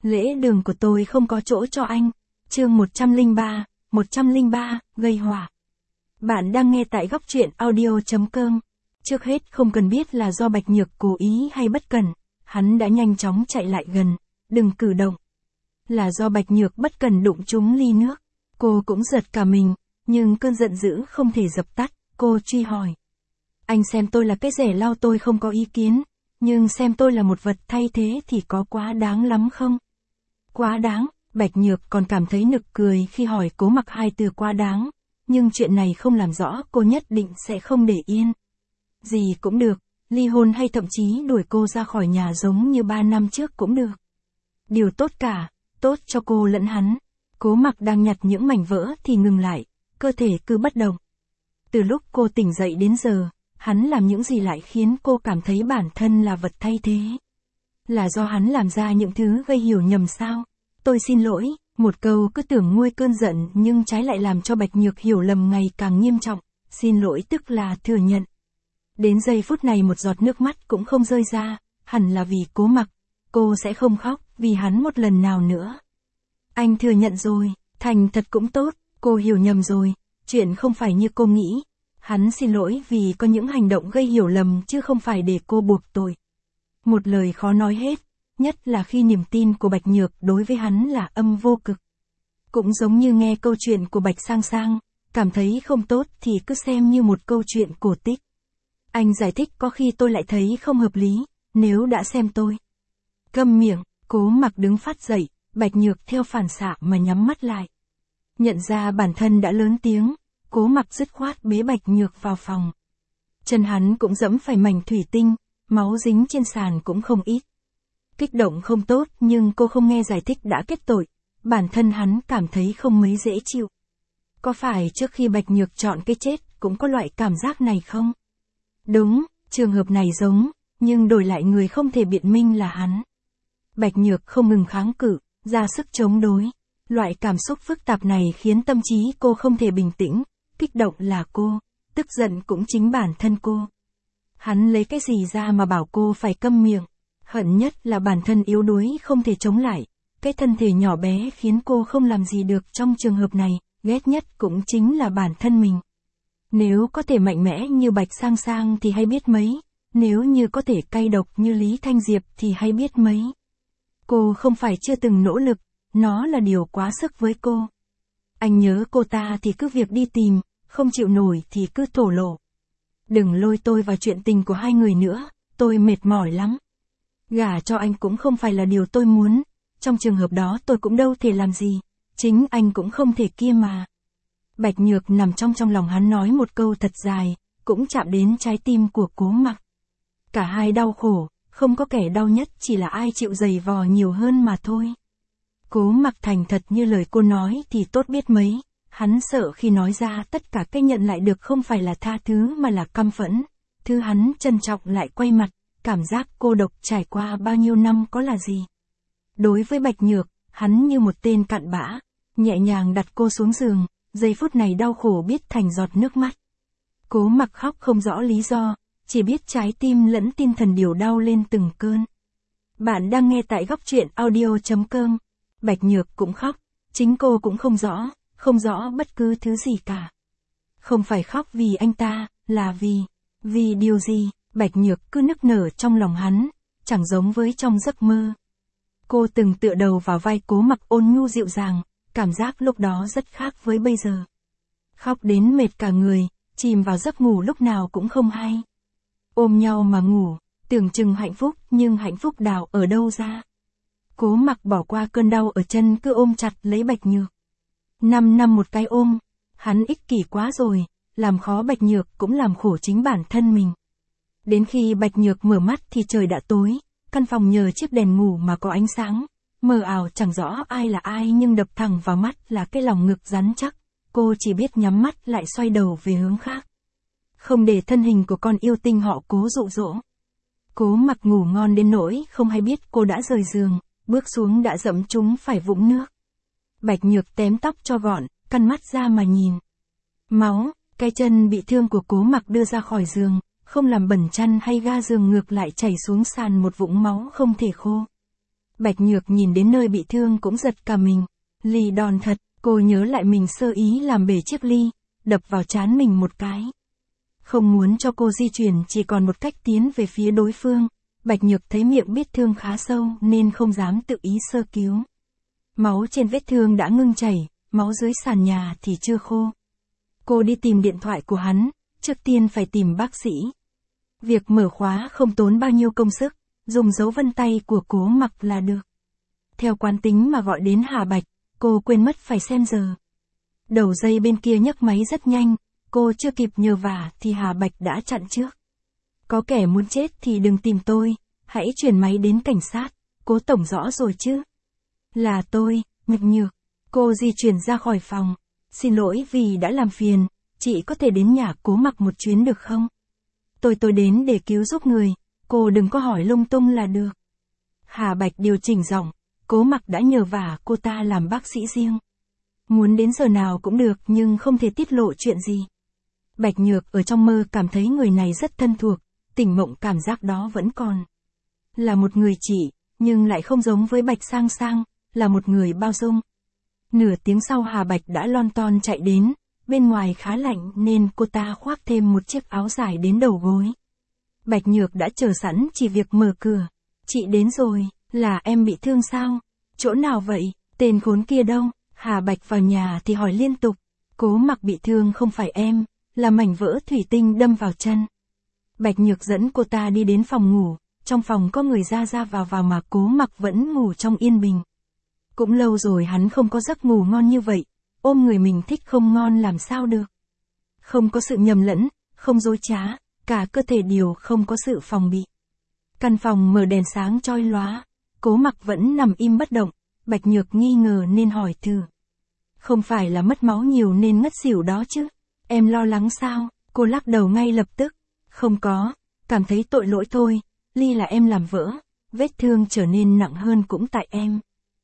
Lễ đường của tôi không có chỗ cho anh. Chương 103, gây họa. Bạn đang nghe tại góc truyện audio.com. Trước hết không cần biết là do Bạch Nhược cố ý hay bất cẩn, hắn đã nhanh chóng chạy lại gần, đừng cử động. Là do Bạch Nhược bất cần đụng trúng ly nước. Cô cũng giật cả mình, nhưng cơn giận dữ không thể dập tắt, cô truy hỏi. Anh xem tôi là cái rẻ lau tôi không có ý kiến, nhưng xem tôi là một vật thay thế thì có quá đáng lắm không? Quá đáng, Bạch Nhược còn cảm thấy nực cười khi hỏi Cố Mặc hai từ quá đáng, nhưng chuyện này không làm rõ cô nhất định sẽ không để yên. Gì cũng được, ly hôn hay thậm chí đuổi cô ra khỏi nhà giống như 3 năm trước cũng được. Điều tốt cả, tốt cho cô lẫn hắn. Cố Mặc đang nhặt những mảnh vỡ thì ngừng lại, cơ thể cứ bất động. Từ lúc cô tỉnh dậy đến giờ, hắn làm những gì lại khiến cô cảm thấy bản thân là vật thay thế. Là do hắn làm ra những thứ gây hiểu nhầm sao? Tôi xin lỗi, một câu cứ tưởng nguôi cơn giận nhưng trái lại làm cho Bạch Nhược hiểu lầm ngày càng nghiêm trọng. Xin lỗi tức là thừa nhận. Đến giây phút này một giọt nước mắt cũng không rơi ra, hẳn là vì Cố Mặc. Cô sẽ không khóc vì hắn một lần nào nữa. Anh thừa nhận rồi, thành thật cũng tốt, cô hiểu nhầm rồi, chuyện không phải như cô nghĩ. Hắn xin lỗi vì có những hành động gây hiểu lầm chứ không phải để cô buộc tội. Một lời khó nói hết, nhất là khi niềm tin của Bạch Nhược đối với hắn là âm vô cực. Cũng giống như nghe câu chuyện của Bạch Sang Sang, cảm thấy không tốt thì cứ xem như một câu chuyện cổ tích. Anh giải thích có khi tôi lại thấy không hợp lý, nếu đã xem tôi. Câm miệng, Cố Mặc đứng phát dậy, Bạch Nhược theo phản xạ mà nhắm mắt lại. Nhận ra bản thân đã lớn tiếng, Cố Mặc dứt khoát bế Bạch Nhược vào phòng. Chân hắn cũng dẫm phải mảnh thủy tinh, máu dính trên sàn cũng không ít. Kích động không tốt nhưng cô không nghe giải thích đã kết tội, bản thân hắn cảm thấy không mấy dễ chịu. Có phải trước khi Bạch Nhược chọn cái chết cũng có loại cảm giác này không? Đúng, trường hợp này giống, nhưng đổi lại người không thể biện minh là hắn. Bạch Nhược không ngừng kháng cự, ra sức chống đối. Loại cảm xúc phức tạp này khiến tâm trí cô không thể bình tĩnh, kích động là cô, tức giận cũng chính bản thân cô. Hắn lấy cái gì ra mà bảo cô phải câm miệng, hận nhất là bản thân yếu đuối không thể chống lại, cái thân thể nhỏ bé khiến cô không làm gì được trong trường hợp này, ghét nhất cũng chính là bản thân mình. Nếu có thể mạnh mẽ như Bạch Sang Sang thì hay biết mấy, nếu như có thể cay độc như Lý Thanh Diệp thì hay biết mấy. Cô không phải chưa từng nỗ lực, nó là điều quá sức với cô. Anh nhớ cô ta thì cứ việc đi tìm, không chịu nổi thì cứ thổ lộ. Đừng lôi tôi vào chuyện tình của hai người nữa, tôi mệt mỏi lắm. Gả cho anh cũng không phải là điều tôi muốn, trong trường hợp đó tôi cũng đâu thể làm gì, chính anh cũng không thể kia mà. Bạch Nhược nằm trong lòng hắn nói một câu thật dài, cũng chạm đến trái tim của Cố Mặc. Cả hai đau khổ, không có kẻ đau nhất chỉ là ai chịu giày vò nhiều hơn mà thôi. Cố Mặc thành thật như lời cô nói thì tốt biết mấy, hắn sợ khi nói ra tất cả cái nhận lại được không phải là tha thứ mà là căm phẫn. Thứ hắn trân trọng lại quay mặt, cảm giác cô độc trải qua bao nhiêu năm có là gì. Đối với Bạch Nhược, hắn như một tên cặn bã, nhẹ nhàng đặt cô xuống giường, giây phút này đau khổ biết thành giọt nước mắt. Cố Mặc khóc không rõ lý do, chỉ biết trái tim lẫn tinh thần đều đau lên từng cơn. Bạn đang nghe tại góc truyện audio.com. Bạch Nhược cũng khóc, chính cô cũng không rõ bất cứ thứ gì cả. Không phải khóc vì anh ta, là vì điều gì, Bạch Nhược cứ nức nở trong lòng hắn, chẳng giống với trong giấc mơ. Cô từng tựa đầu vào vai Cố Mặc ôn nhu dịu dàng, cảm giác lúc đó rất khác với bây giờ. Khóc đến mệt cả người, chìm vào giấc ngủ lúc nào cũng không hay. Ôm nhau mà ngủ, tưởng chừng hạnh phúc nhưng hạnh phúc đào ở đâu ra. Cố Mặc bỏ qua cơn đau ở chân cứ ôm chặt lấy Bạch Nhược. 5 năm một cái ôm, hắn ích kỷ quá rồi, làm khó Bạch Nhược cũng làm khổ chính bản thân mình. Đến khi Bạch Nhược mở mắt thì trời đã tối, căn phòng nhờ chiếc đèn ngủ mà có ánh sáng, mờ ảo chẳng rõ ai là ai nhưng đập thẳng vào mắt là cái lòng ngực rắn chắc, cô chỉ biết nhắm mắt lại xoay đầu về hướng khác. Không để thân hình của con yêu tinh họ Cố dụ dỗ. Cố Mặc ngủ ngon đến nỗi không hay biết cô đã rời giường, bước xuống đã dẫm chúng phải vũng nước. Bạch Nhược tém tóc cho gọn, căn mắt ra mà nhìn. Máu, cái chân bị thương của Cố Mặc đưa ra khỏi giường, không làm bẩn chăn hay ga giường ngược lại chảy xuống sàn một vũng máu không thể khô. Bạch Nhược nhìn đến nơi bị thương cũng giật cả mình. Ly đòn thật, cô nhớ lại mình sơ ý làm bể chiếc ly, đập vào trán mình một cái. Không muốn cho cô di chuyển chỉ còn một cách tiến về phía đối phương. Bạch Nhược thấy miệng vết thương khá sâu nên không dám tự ý sơ cứu. Máu trên vết thương đã ngưng chảy, máu dưới sàn nhà thì chưa khô. Cô đi tìm điện thoại của hắn, trước tiên phải tìm bác sĩ. Việc mở khóa không tốn bao nhiêu công sức, dùng dấu vân tay của Cố Mặc là được. Theo quán tính mà gọi đến Hà Bạch, cô quên mất phải xem giờ. Đầu dây bên kia nhấc máy rất nhanh, cô chưa kịp nhờ vả thì Hà Bạch đã chặn trước. Có kẻ muốn chết thì đừng tìm tôi, hãy chuyển máy đến cảnh sát, Cố tổng rõ rồi chứ. Là tôi, Bạch Nhược. Cô di chuyển ra khỏi phòng. Xin lỗi vì đã làm phiền, chị có thể đến nhà Cố Mặc một chuyến được không? Tôi đến để cứu giúp người, cô đừng có hỏi lung tung là được. Hà Bạch điều chỉnh giọng, Cố Mặc đã nhờ vả cô ta làm bác sĩ riêng. Muốn đến giờ nào cũng được nhưng không thể tiết lộ chuyện gì. Bạch Nhược ở trong mơ cảm thấy người này rất thân thuộc, tỉnh mộng cảm giác đó vẫn còn. Là một người chị, nhưng lại không giống với Bạch Sang Sang, là một người bao dung. Nửa tiếng sau Hà Bạch đã lon ton chạy đến, bên ngoài khá lạnh nên cô ta khoác thêm một chiếc áo dài đến đầu gối. Bạch Nhược đã chờ sẵn chỉ việc mở cửa. Chị đến rồi, là em bị thương sao? Chỗ nào vậy? Tên khốn kia đâu? Hà Bạch vào nhà thì hỏi liên tục. Cố Mặc bị thương không phải em, là mảnh vỡ thủy tinh đâm vào chân. Bạch Nhược dẫn cô ta đi đến phòng ngủ, trong phòng có người ra vào mà Cố Mặc vẫn ngủ trong yên bình. Cũng lâu rồi hắn không có giấc ngủ ngon như vậy, ôm người mình thích không ngon làm sao được. Không có sự nhầm lẫn, không dối trá, cả cơ thể đều không có sự phòng bị. Căn phòng mở đèn sáng chói lóa, Cố Mặc vẫn nằm im bất động, Bạch Nhược nghi ngờ nên hỏi thử. Không phải là mất máu nhiều nên ngất xỉu đó chứ? Em lo lắng sao? Cô lắc đầu ngay lập tức. Không có, cảm thấy tội lỗi thôi, Ly là em làm vỡ, vết thương trở nên nặng hơn cũng tại em.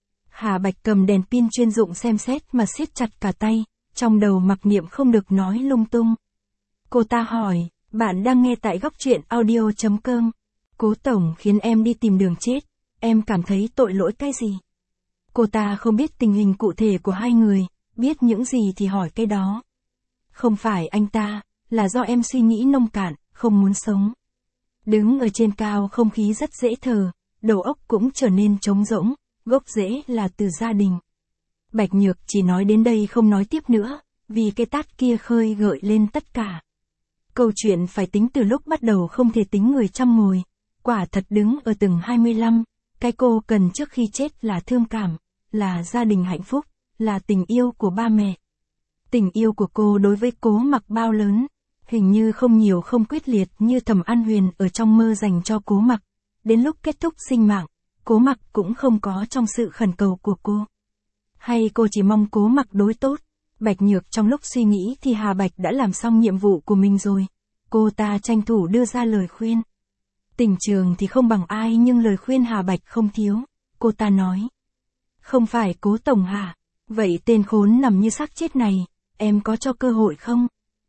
Hà Bạch cầm đèn pin chuyên dụng xem xét mà siết chặt cả tay, trong đầu mặc niệm không được nói lung tung. Cô ta hỏi, bạn đang nghe tại góc truyện audio.com. Cố tổng khiến em đi tìm đường chết, em cảm thấy tội lỗi cái gì? Cô ta không biết tình hình cụ thể của hai người, biết những gì thì hỏi cái đó. Không phải anh ta, là do em suy nghĩ nông cạn, không muốn sống. Đứng ở trên cao không khí rất dễ thở, đầu óc cũng trở nên trống rỗng, gốc rễ là từ gia đình. Bạch Nhược chỉ nói đến đây không nói tiếp nữa, vì cái tát kia khơi gợi lên tất cả. Câu chuyện phải tính từ lúc bắt đầu không thể tính người chăm ngồi, quả thật đứng ở tầng 25, cái cô cần trước khi chết là thương cảm, là gia đình hạnh phúc, là tình yêu của ba mẹ. Tình yêu của cô đối với Cố Mặc bao lớn, hình như không nhiều không quyết liệt như Thẩm An Huyền ở trong mơ dành cho Cố Mặc. Đến lúc kết thúc sinh mạng, Cố Mặc cũng không có trong sự khẩn cầu của cô. Hay cô chỉ mong Cố Mặc đối tốt? Bạch Nhược trong lúc suy nghĩ thì Hà Bạch đã làm xong nhiệm vụ của mình rồi. Cô ta tranh thủ đưa ra lời khuyên. Tình trường thì không bằng ai nhưng lời khuyên Hà Bạch không thiếu. Cô ta nói. Không phải Cố tổng hả? Vậy tên khốn nằm như xác chết này, em có cho cơ hội không?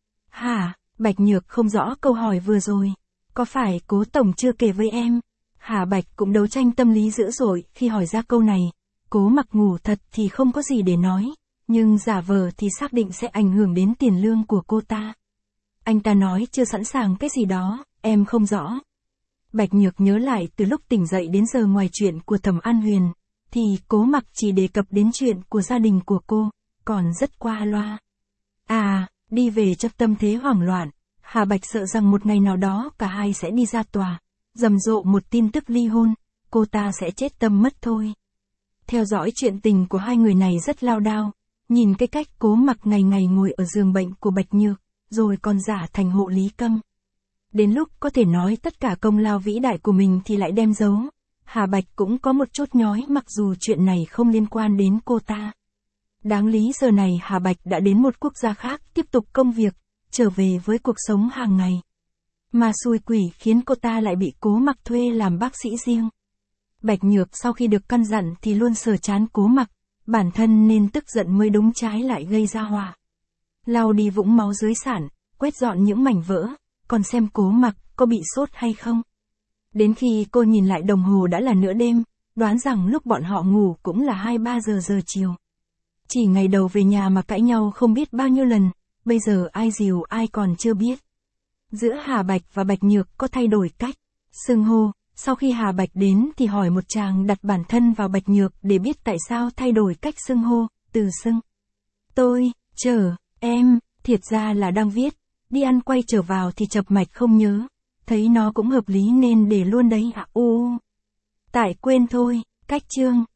Hả? Bạch Nhược không rõ câu hỏi vừa rồi. Có phải Cố tổng chưa kể với em? Hà Bạch cũng đấu tranh tâm lý dữ dội khi hỏi ra câu này. Cố Mặc ngủ thật thì không có gì để nói, nhưng giả vờ thì xác định sẽ ảnh hưởng đến tiền lương của cô ta. Anh ta nói chưa sẵn sàng cái gì đó, em không rõ. Bạch Nhược nhớ lại từ lúc tỉnh dậy đến giờ ngoài chuyện của Thẩm An Huyền, thì Cố Mặc chỉ đề cập đến chuyện của gia đình của cô, còn rất qua loa. Đi về trong tâm thế hoảng loạn, Hà Bạch sợ rằng một ngày nào đó cả hai sẽ đi ra tòa, rầm rộ một tin tức ly hôn, cô ta sẽ chết tâm mất thôi. Theo dõi chuyện tình của hai người này rất lao đao, nhìn cái cách Cố Mặc ngày ngày ngồi ở giường bệnh của Bạch Nhược, rồi còn giả thành hộ lý câm. Đến lúc có thể nói tất cả công lao vĩ đại của mình thì lại đem giấu. Hà Bạch cũng có một chút nhói mặc dù chuyện này không liên quan đến cô ta. Đáng lý giờ này Hà Bạch đã đến một quốc gia khác tiếp tục công việc, trở về với cuộc sống hàng ngày. Mà xui quỷ khiến cô ta lại bị Cố Mặc thuê làm bác sĩ riêng. Bạch Nhược sau khi được căn dặn thì luôn sờ chán Cố Mặc, bản thân nên tức giận mới đúng, trái lại gây ra họa. Lau đi vũng máu dưới sản, quét dọn những mảnh vỡ, còn xem Cố Mặc có bị sốt hay không. Đến khi cô nhìn lại đồng hồ đã là nửa đêm, đoán rằng lúc bọn họ ngủ cũng là 2-3 giờ chiều. Chỉ ngày đầu về nhà mà cãi nhau không biết bao nhiêu lần, bây giờ ai dìu ai còn chưa biết. Giữa Hà Bạch và Bạch Nhược có thay đổi cách xưng hô, sau khi Hà Bạch đến thì hỏi một chàng đặt bản thân vào Bạch Nhược để biết tại sao thay đổi cách xưng hô, từ xưng tôi, em, thiệt ra là đang viết, đi ăn quay trở vào thì chập mạch không nhớ, thấy nó cũng hợp lý nên để luôn đấy ạ. Tại quên thôi, cách chương.